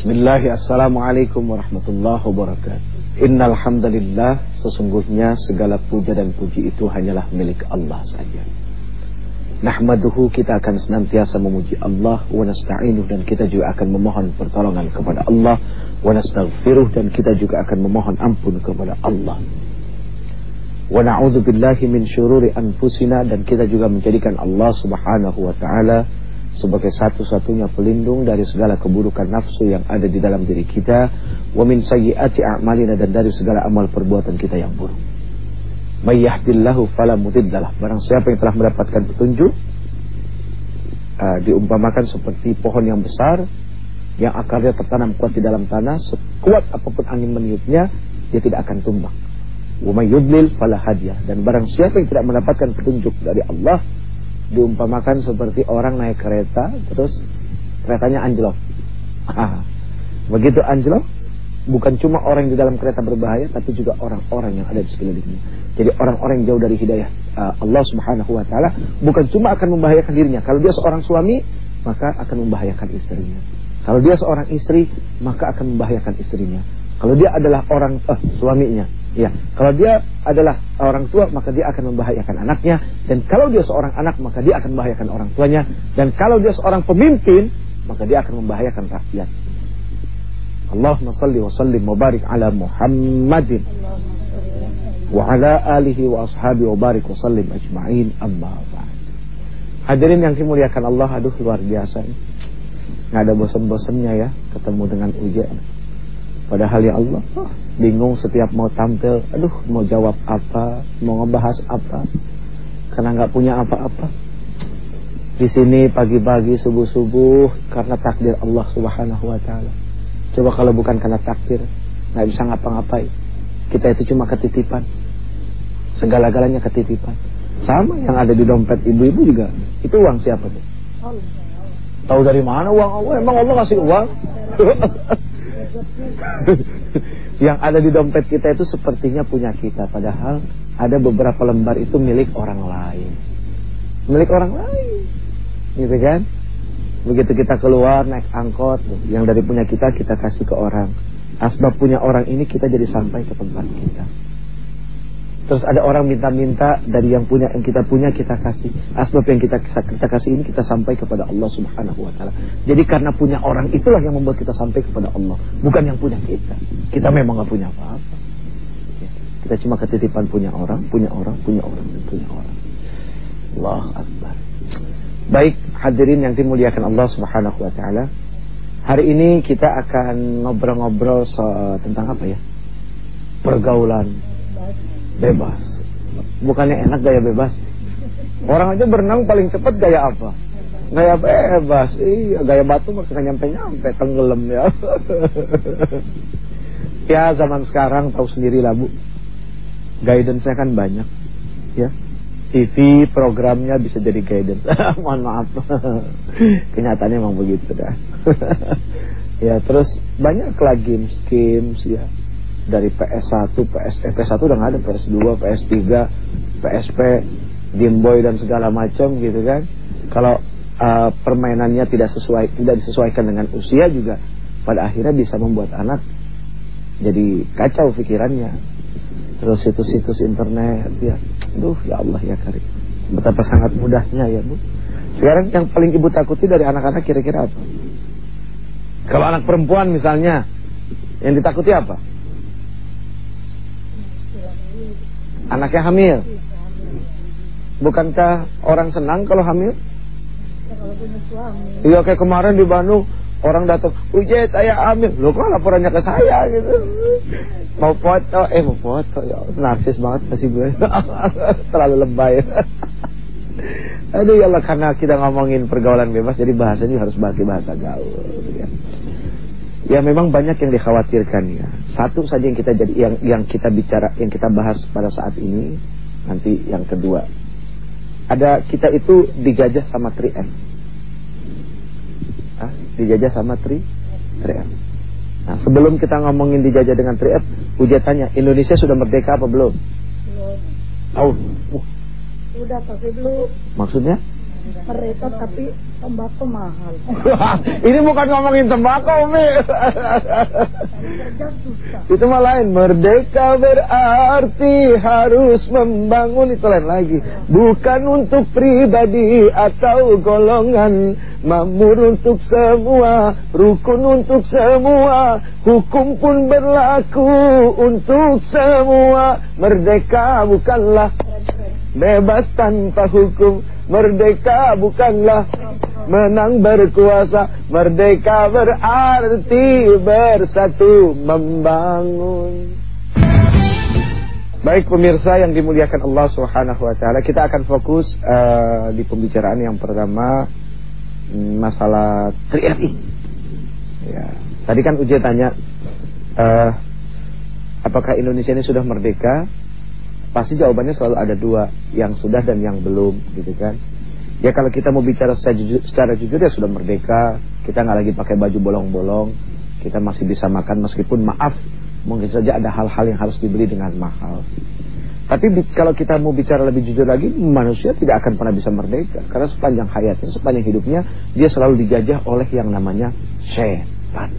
Bismillah, assalamualaikum warahmatullahi wabarakatuh. Innal hamdalillah, sesungguhnya segala puja dan puji itu hanyalah milik Allah saja. Nahmaduhu, kita akan senantiasa memuji Allah, wa nasta'inuh, dan kita juga akan memohon pertolongan kepada Allah, wa nastaghfiruh, dan kita juga akan memohon ampun kepada Allah. Wa na'udzubillahi min syururi anfusina, dan kita juga menjadikan Allah Subhanahu wa taala sebagai satu-satunya pelindung dari segala keburukan nafsu yang ada di dalam diri kita, wa min sayyiati a'malina, dan dari segala amal perbuatan kita yang buruk. May yahdillahu fala mudhillalah, barang siapa yang telah mendapatkan petunjuk, diumpamakan seperti pohon yang besar yang akarnya tertanam kuat di dalam tanah, sekuat apapun angin meniupnya dia tidak akan tumbang. Wa may yudlil fala hadiyah, dan barang siapa yang tidak mendapatkan petunjuk dari Allah, diumpamakan seperti orang naik kereta, terus keretanya anjlok. Begitu anjlok, bukan cuma orang di dalam kereta berbahaya, tapi juga orang-orang yang ada di sekelilingnya. Jadi orang-orang yang jauh dari hidayah Allah Subhanahu wa taala bukan cuma akan membahayakan dirinya. Kalau dia seorang suami, maka akan membahayakan istrinya. Kalau dia seorang istri, maka akan membahayakan istrinya. Kalau dia adalah orang suaminya, ya. Kalau dia adalah orang tua, maka dia akan membahayakan anaknya. Dan kalau dia seorang anak, maka dia akan membahayakan orang tuanya. Dan kalau dia seorang pemimpin, maka dia akan membahayakan rakyat. Allahumma salli wa sallim wa barik ala Muhammadin wa ala alihi wa ashabi wa barik wa sallim ajma'in, amma ba'd. Hadirin yang dimuliakan Allah, aduh luar biasa ini. Nggak ada bosan-bosannya ya ketemu dengan ujian. Padahal ya Allah, bingung setiap mau tampil, aduh mau jawab apa, mau ngebahas apa, karena nggak punya apa-apa. Di sini pagi-pagi subuh-subuh karena takdir Allah Subhanahu wa taala. Coba kalau bukan karena takdir, nggak bisa ngapa-ngapain. Kita itu cuma ketitipan, segala-galanya ketitipan. Sama yang ada di dompet ibu-ibu juga, itu uang siapa tuh? Tahu dari mana uang Allah? Emang Allah ngasih uang? Yang ada di dompet kita itu sepertinya punya kita, padahal ada beberapa lembar itu milik orang lain. Milik orang lain, gitu kan? Begitu kita keluar naik angkot, yang dari punya kita kasih ke orang. Asbab punya orang ini kita jadi sampai ke tempat kita. Terus ada orang minta-minta dari yang kita punya kita kasih. Asbab yang kita kasih ini kita sampai kepada Allah Subhanahu wa taala. Jadi karena punya orang itulah yang membuat kita sampai kepada Allah, bukan yang punya kita. Kita memang enggak punya apa-apa. Kita cuma ketitipan punya orang. Allah Akbar. Baik, hadirin yang dimuliakan Allah Subhanahu wa taala. Hari ini kita akan ngobrol-ngobrol tentang apa ya? Pergaulan bebas. Bukannya enak gaya bebas? Orang aja berenang paling cepat gaya apa? Gaya bebas. Iya, gaya batu mah kagak nyampe-nyampe, tenggelam ya. Ya zaman sekarang tahu sendiri lah Bu. Guidance-nya kan banyak. Ya. TV programnya bisa jadi guidance. Mohon maaf. Kenyataannya memang begitu dah. Ya, terus banyak lagi games ya. Dari PS1, PS1 udah nggak ada, PS2, PS3, PSP, Game Boy dan segala macam gitu kan. Kalau permainannya tidak disesuaikan dengan usia juga, pada akhirnya bisa membuat anak jadi kacau pikirannya. Terus situs-situs internet ya, aduh ya Allah ya Karim, betapa sangat mudahnya ya Bu. Sekarang yang paling ibu takuti dari anak-anak kira-kira apa? Kalau anak perempuan misalnya, yang ditakuti apa? Anaknya hamil. Bukankah orang senang kalau hamil? Kalau punya suami. Iya, kayak kemarin di Bandung orang datang, "Uje, saya hamil." Loh, kok laporannya ke saya gitu? Mau foto ya. Narsis banget pasti gue. Terlalu lebay. Aduh ya Allah, karena kita ngomongin pergaulan bebas, jadi bahasanya harus pakai bahasa gaul ya. Ya memang banyak yang dikhawatirkan ya. Satu saja yang kita bahas pada saat ini. Nanti yang kedua, ada kita itu dijajah sama 3M. Dijajah sama 3M. Nah, sebelum kita ngomongin dijajah dengan 3M, Uja tanya, Indonesia sudah merdeka apa belum? Belum. Tahu? Udah tapi belum. Maksudnya? Mereka tapi tembakau mahal. Ini bukan ngomongin tembakau, Mi. Itu mah lain. Merdeka berarti harus membangun, itu lain lagi. Bukan untuk pribadi atau golongan, makmur untuk semua, rukun untuk semua, hukum pun berlaku untuk semua. Merdeka bukanlah bebas tanpa hukum, merdeka bukanlah menang berkuasa, merdeka berarti bersatu membangun. Baik pemirsa yang dimuliakan Allah Subhanahu wa taala, kita akan fokus di pembicaraan yang pertama, masalah 3RI. Ya, tadi kan Uje tanya apakah Indonesia ini sudah merdeka? Pasti jawabannya selalu ada dua, yang sudah dan yang belum, gitu kan. Ya kalau kita mau bicara secara jujur ya sudah merdeka. Kita nggak lagi pakai baju bolong-bolong, kita masih bisa makan meskipun maaf mungkin saja ada hal-hal yang harus dibeli dengan mahal. Tapi kalau kita mau bicara lebih jujur lagi, manusia tidak akan pernah bisa merdeka, karena sepanjang hayatnya, sepanjang hidupnya dia selalu dijajah oleh yang namanya setan.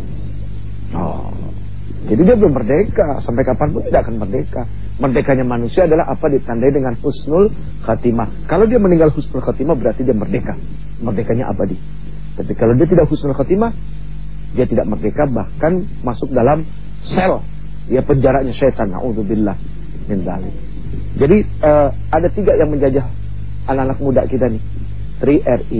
Jadi dia belum merdeka, sampai kapanpun tidak akan merdeka. Merdekanya manusia adalah apa ditandai dengan husnul khatimah. Kalau dia meninggal husnul khatimah berarti dia merdeka, merdekanya abadi. Tapi kalau dia tidak husnul khatimah, dia tidak merdeka, bahkan masuk dalam sel, ya penjaranya syaitan. Na'udzubillah min dzalik. Jadi ada tiga yang menjajah anak-anak muda kita nih. 3RI,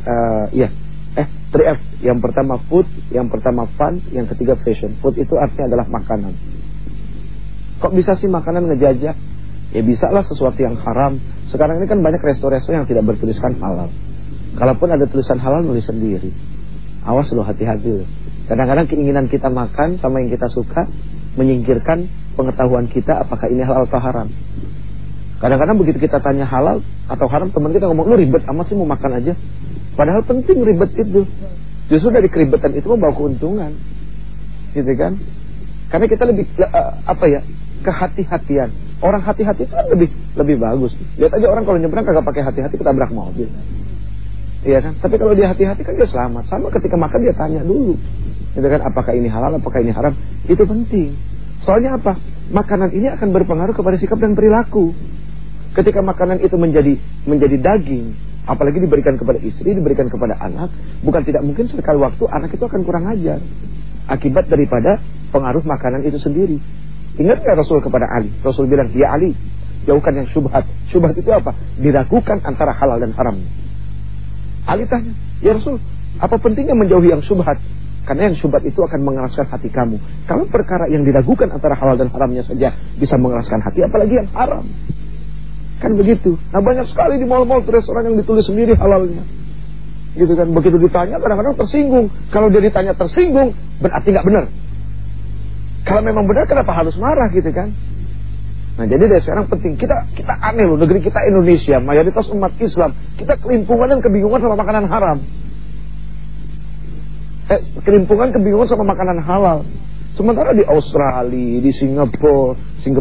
3F. Yang pertama food, yang pertama fun, yang ketiga fashion. Food itu artinya adalah makanan. Kok bisa sih makanan ngejajah? Ya bisa lah sesuatu yang haram. Sekarang ini kan banyak resto-resto yang tidak bertuliskan halal. Kalaupun ada tulisan halal, nulis sendiri. Awas lo, hati-hati lo. Kadang-kadang keinginan kita makan sama yang kita suka menyingkirkan pengetahuan kita apakah ini halal atau haram. Kadang-kadang begitu kita tanya halal atau haram, teman kita ngomong, lu ribet amat sih mau makan aja. Padahal penting ribet itu. Justru dari keribetan itu membawa keuntungan, gitu kan? Karena kita lebih kehati-hatian. Orang hati-hati itu kan lebih bagus. Lihat aja orang kalau nyebrang kagak pakai hati-hati ketabrak mobil, iya kan? Tapi kalau dia hati-hati kan dia selamat. Sama ketika makan dia tanya dulu, gitu kan? Apakah ini halal, apakah ini haram? Itu penting. Soalnya apa? Makanan ini akan berpengaruh kepada sikap dan perilaku. Ketika makanan itu menjadi daging, apalagi diberikan kepada istri, diberikan kepada anak, bukan tidak mungkin sekali waktu anak itu akan kurang ajar akibat daripada pengaruh makanan itu sendiri. Ingat nggak Rasul kepada Ali? Rasul bilang, ya Ali, jauhkan yang syubhat. Syubhat itu apa? Diragukan antara halal dan haram. Ali tanya, ya Rasul, apa pentingnya menjauhi yang syubhat? Karena yang syubhat itu akan mengeraskan hati kamu. Kalau perkara yang diragukan antara halal dan haramnya saja bisa mengeraskan hati, apalagi yang haram. Kan begitu. Nah banyak sekali di mal-mal restoran yang ditulis sendiri halalnya, gitu kan. Begitu ditanya kadang-kadang tersinggung. Kalau dia ditanya tersinggung berarti nggak benar. Kalau memang benar kenapa harus marah, gitu kan. Nah jadi dari sekarang penting. Kita aneh loh, negeri kita Indonesia, mayoritas umat Islam, kita kelimpungan dan kebingungan sama makanan haram. Kelimpungan kebingungan sama makanan halal. Sementara di Australia, di Singapura,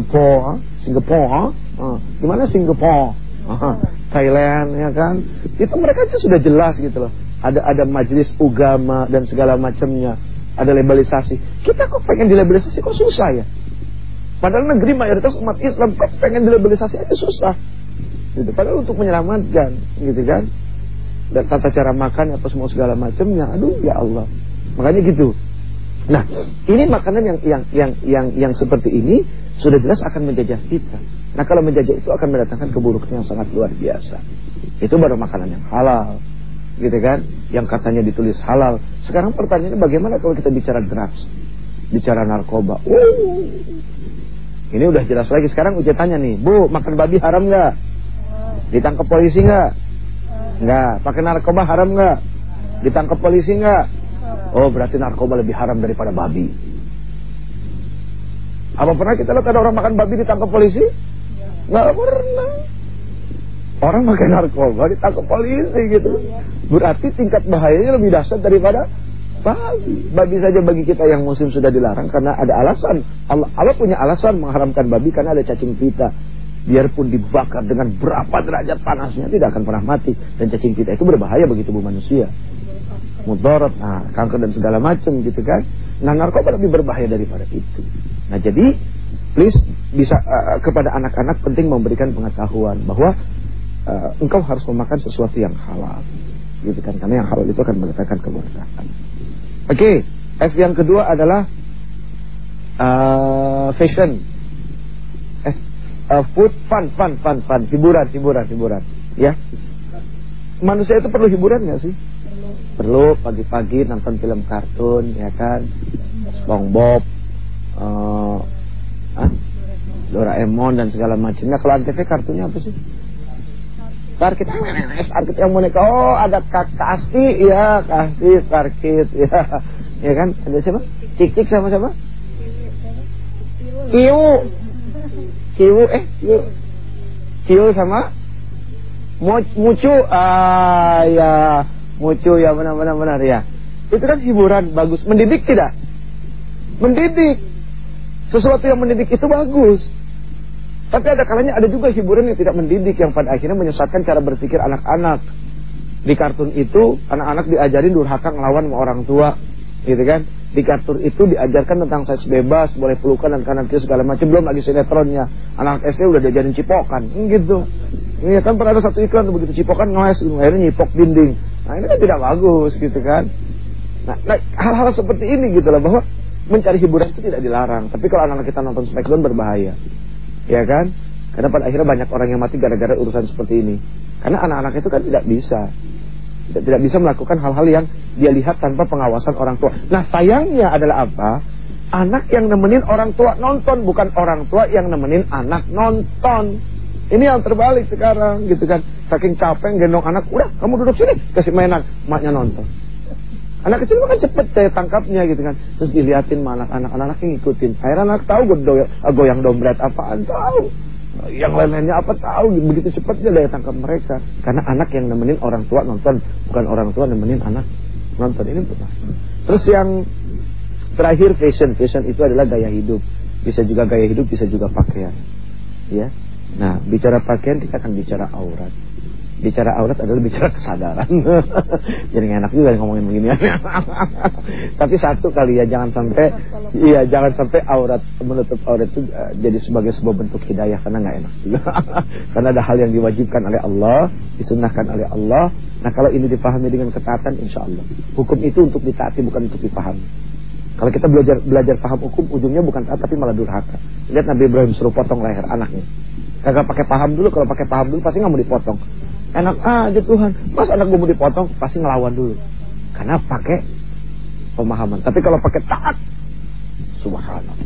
gimana Singapura, Thailand, ya kan? Itu mereka aja sudah jelas gitu loh. Ada majelis agama dan segala macamnya, ada labalisasi. Kita kok pengen dilabalisasi kok susah ya? Padahal negeri mayoritas umat Islam kok pengen dilabalisasi aja susah. Gitu. Padahal untuk menyelamatkan, gitu kan? Dan tata cara makan apa semua segala macamnya, aduh ya Allah. Makanya gitu. Nah, ini makanan yang seperti ini sudah jelas akan menjajah kita. Nah, kalau menjajah itu akan mendatangkan keburukan yang sangat luar biasa. Itu baru makanan yang halal, gitu kan? Yang katanya ditulis halal. Sekarang pertanyaannya bagaimana kalau kita bicara drugs, bicara narkoba? Ini udah jelas lagi. Sekarang Uce tanya nih, Bu, makan babi haram nggak? Ditangkap polisi nggak? Nggak. Pakai narkoba haram nggak? Ditangkap polisi nggak? Oh, berarti narkoba lebih haram daripada babi. Apa pernah kita lihat ada orang makan babi ditangkap polisi? Nggak pernah. Orang makan narkoba ditangkap polisi gitu. Berarti tingkat bahayanya lebih dahsyat daripada babi. Babi saja bagi kita yang muslim sudah dilarang karena ada alasan. Allah punya alasan mengharamkan babi karena ada cacing pita. biarpun dibakar dengan berapa derajat panasnya tidak akan pernah mati. Dan cacing pita itu berbahaya bagi tubuh manusia, mudarat, kanker dan segala macam gitu kan. Nah, narkoba lebih berbahaya daripada itu. Nah, jadi please bisa kepada anak-anak penting memberikan pengetahuan bahwa engkau harus memakan sesuatu yang halal gitu kan, karena yang halal itu akan mendatangkan keberkahan. Oke, F yang kedua adalah fashion. Food, fun, hiburan. Ya. Manusia itu perlu hiburan nggak sih? Perlu. Pagi-pagi nonton film kartun, ya kan? SpongeBob, Doraemon dan segala macamnya. Kalau Antv kartunya apa sih? Karkit yang boneka. Oh, ada Kakak Asti, ya, Karkit, ya. Ya kan? Ada siapa? Cik sama siapa? Kiu sama Mucu. Ya, Mucu, ya, benar ya. Itu kan hiburan bagus, mendidik tidak? Mendidik. Sesuatu yang mendidik itu bagus. Tapi ada kalanya ada juga hiburan yang tidak mendidik, yang pada akhirnya menyesatkan cara berpikir anak-anak. Di kartun itu anak-anak diajarin durhaka ngelawan sama orang tua, gitu kan? Di kartun itu diajarkan tentang seks bebas, boleh pelukan dan kanan kiri segala macam. Belum lagi sinetronnya, anak SD udah diajarin cipokan, gitu. Ini kan pernah ada satu iklan begitu cipokan ngeles, akhirnya nyipok dinding. Nah, ini kan tidak bagus, gitu kan? Nah, hal-hal seperti ini gitu lah, bahwa mencari hiburan itu tidak dilarang. Tapi kalau anak-anak kita nonton Smackdown berbahaya, ya kan? Karena pada akhirnya banyak orang yang mati gara-gara urusan seperti ini. Karena anak-anak itu kan tidak bisa melakukan hal-hal yang dia lihat tanpa pengawasan orang tua. Nah, sayangnya adalah apa? Anak yang nemenin orang tua nonton, bukan orang tua yang nemenin anak nonton. Ini yang terbalik sekarang, gitu kan? Saking capek gendong anak, udah kamu duduk sini, kasih mainan, maknya nonton. Anak kecil kan cepet daya tangkapnya, gitu kan? Terus diliatin sama anak-anak yang ngikutin. Akhirnya anak tahu goyang dompet apaan, tahu. Yang lain-lainnya apa tahu, begitu cepatnya daya tangkap mereka. Karena anak yang nemenin orang tua nonton, bukan orang tua nemenin anak nonton. Ini benar. Terus yang terakhir fashion itu adalah gaya hidup. Bisa juga gaya hidup, bisa juga pakaian. Ya. Nah, bicara pakaian kita akan bicara aurat. Bicara aurat adalah bicara kesadaran. Jadi gak enak juga ngomongin begini. Tapi satu kali ya, jangan sampai aurat, menutup aurat itu jadi sebagai sebuah bentuk hidayah, karena gak enak juga. Karena ada hal yang diwajibkan oleh Allah, disunnahkan oleh Allah. Nah, kalau ini dipahami dengan ketaatan, insya Allah hukum itu untuk ditaati, bukan untuk dipahami. Kalau kita belajar paham hukum, ujungnya bukan taat tapi malah durhaka. Lihat Nabi Ibrahim suruh potong leher anaknya. Kagak pakai paham dulu. Kalau pakai paham dulu pasti gak mau dipotong. Enak aja Tuhan, mas anak gue mau dipotong, pasti ngelawan dulu. Karena pakai pemahaman. Tapi kalau pakai taat, subhanallah.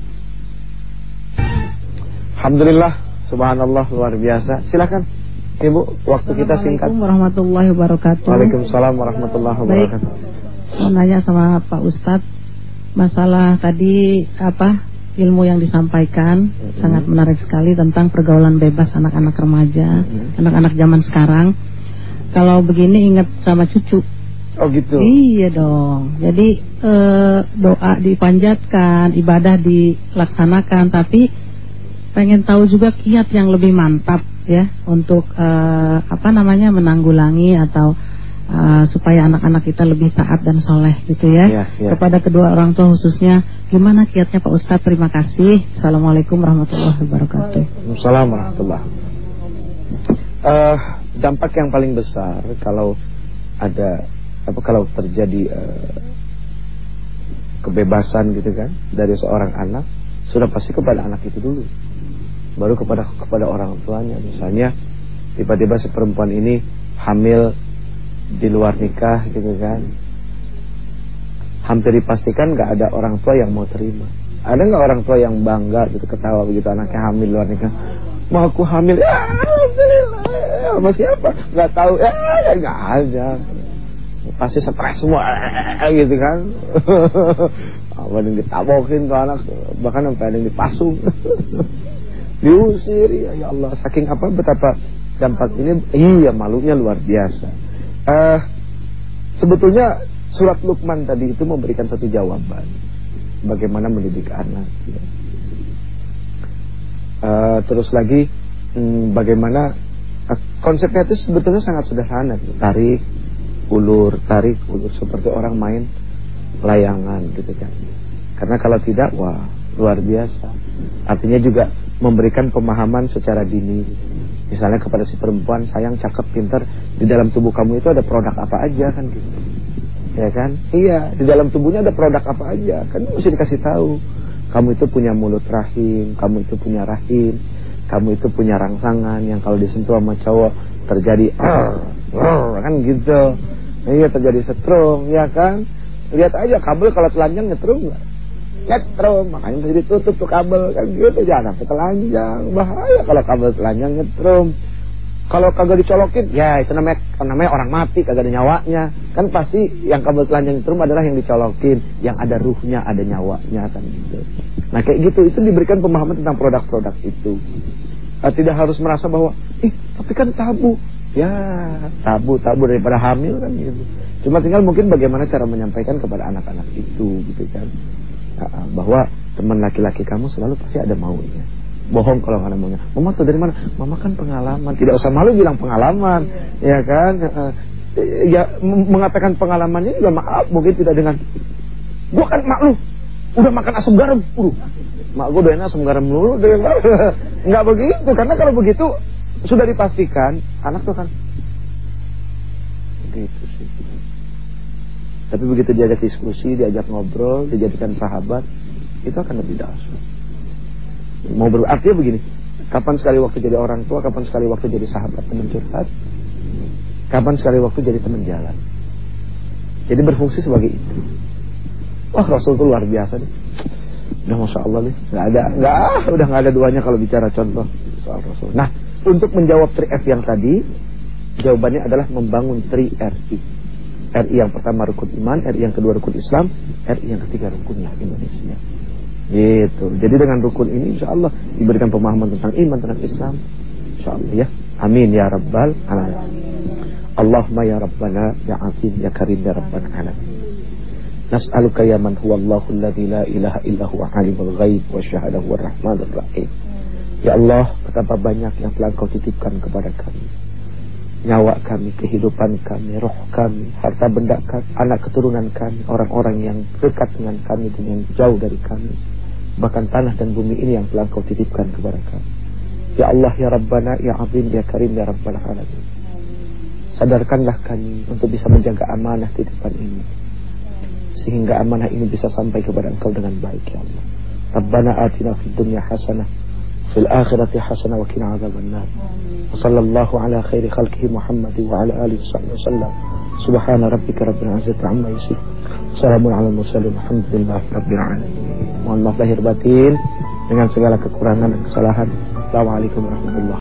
Alhamdulillah, subhanallah, luar biasa. Silakan Ibu, waktu kita singkat. Assalamualaikum warahmatullahi wabarakatuh. Waalaikumsalam warahmatullahi wabarakatuh. Baik, mau nanya sama Pak Ustadz, masalah tadi ilmu yang disampaikan sangat menarik sekali tentang pergaulan bebas anak-anak remaja, anak-anak zaman sekarang. Kalau begini ingat sama cucu. Oh gitu. Iya dong. Jadi doa dipanjatkan, ibadah dilaksanakan, tapi pengen tahu juga kiat yang lebih mantap ya untuk menanggulangi atau supaya anak-anak kita lebih taat dan soleh gitu ya. Kepada kedua orang tua khususnya, gimana kiatnya Pak Ustadz? Terima kasih. Assalamualaikum warahmatullahi wabarakatuh. Assalamualaikum warahmatullahi wabarakatuh. Dampak yang paling besar kalau terjadi kebebasan gitu kan dari seorang anak, sudah pasti kepada anak itu dulu, baru kepada orang tuanya. Misalnya tiba-tiba si perempuan ini hamil di luar nikah gitu kan, hampir dipastikan gak ada orang tua yang mau terima. Ada gak orang tua yang bangga gitu, ketawa begitu anaknya hamil luar nikah? Mau aku hamil, ya alhamdulillah, sama siapa? Gak tahu, ya gak ada. Pasti stres semua gitu kan. Apa yang ditabokin tuh anak, bahkan sampai ada yang dipasung. Diusir, ya Allah. Saking betapa dampak ini, iya malunya luar biasa. Sebetulnya surat Luqman tadi itu memberikan satu jawaban bagaimana mendidik anak ya. Terus lagi bagaimana konsepnya itu sebetulnya sangat sederhana. Tarik, ulur seperti orang main layangan gitu kan. Karena kalau tidak, wah luar biasa. Artinya juga memberikan pemahaman secara dini. Misalnya kepada si perempuan, sayang, cakep, pintar, di dalam tubuh kamu itu ada produk apa aja kan gitu. Ya kan? Iya, di dalam tubuhnya ada produk apa aja. Kan mesti dikasih tahu. Kamu itu punya mulut rahim, kamu itu punya rahim, kamu itu punya rangsangan yang kalau disentuh sama cowok terjadi kan gitu. Iya, terjadi setrum, ya kan? Lihat aja kabel kalau telanjang nyetrum enggak? Nyetrum, makanya mesti ditutup tuh kabel kan gitu, jangan sampai telanjang. Bahaya kalau kabel telanjang nyetrum. Kalau kagak dicolokin, ya itu namanya orang mati, kagak ada nyawanya. Kan pasti yang kabel telanjang nyetrum adalah yang dicolokin, yang ada ruhnya, ada nyawanya kan gitu. Nah kayak gitu, itu diberikan pemahaman tentang produk-produk itu. Tidak harus merasa bahwa, tapi kan tabu. Ya, tabu daripada hamil kan gitu. Cuma tinggal mungkin bagaimana cara menyampaikan kepada anak-anak itu gitu kan. Bahwa teman laki-laki kamu selalu pasti ada maunya. Bohong kalau nggak ada maunya. Mama tuh dari mana? Mama kan pengalaman. Tidak usah malu bilang pengalaman, ya kan? Ya mengatakan pengalamannya juga maaf mungkin tidak dengan. Gua kan mak lu udah makan asam garam, mak gua doyan asam garam dulu, nggak begitu. Karena kalau begitu sudah dipastikan anak tuh kan begitu sih. Tapi begitu diajak diskusi, diajak ngobrol, dijadikan sahabat, itu akan lebih dahsyat. Artinya begini, kapan sekali waktu jadi orang tua, kapan sekali waktu jadi sahabat teman curhat, kapan sekali waktu jadi teman jalan. Jadi berfungsi sebagai itu. Wah, Rasul itu luar biasa nih. Udah Masya Allah nih, udah nggak ada duanya kalau bicara contoh soal Rasul. Nah, untuk menjawab 3F yang tadi, jawabannya adalah membangun 3RI. RI yang pertama rukun iman, RI yang kedua rukun Islam, RI yang ketiga rukunnya Indonesia. Gitu. Jadi dengan rukun ini insya Allah diberikan pemahaman tentang iman, tentang Islam, insya Allah ya. Amin ya Rabbal alamin. Allahumma ya Rabbana ya Azim ya Karim ya Rabbal alamin. Nas'aluka ya man huwa Allahul ladzi la ilaha illa huwa alimul ghaib wa syahadahu war rahmanur rahim. Ya Allah, betapa banyak yang telah Kau titipkan kepada kami. Nyawa kami, kehidupan kami, roh kami, harta benda kami, anak keturunan kami, orang-orang yang dekat dengan kami dan yang jauh dari kami. Bahkan tanah dan bumi ini yang telah Kau titipkan kepada kami. Ya Allah, ya Rabbana, ya Azim, ya Karim, ya Rabbal alamin. Sadarkanlah kami untuk bisa menjaga amanah titipan ini, sehingga amanah ini bisa sampai kepada Engkau dengan baik ya Allah. Rabbana atina fid dunya hasanah, fil akhirati hasanah wa qina adzabannar. Sallallahu ala khairi khalqihi Muhammad wa ala alihi wasallam. Subhana rabbika rabbil izzati amma yasifun. Assalamu ala mursalin walhamdulillahi rabbil alamin. Mohon maaf lahir batin dengan segala kekurangan dan kesalahan. Assalamualaikum warahmatullahi wabarakatuh.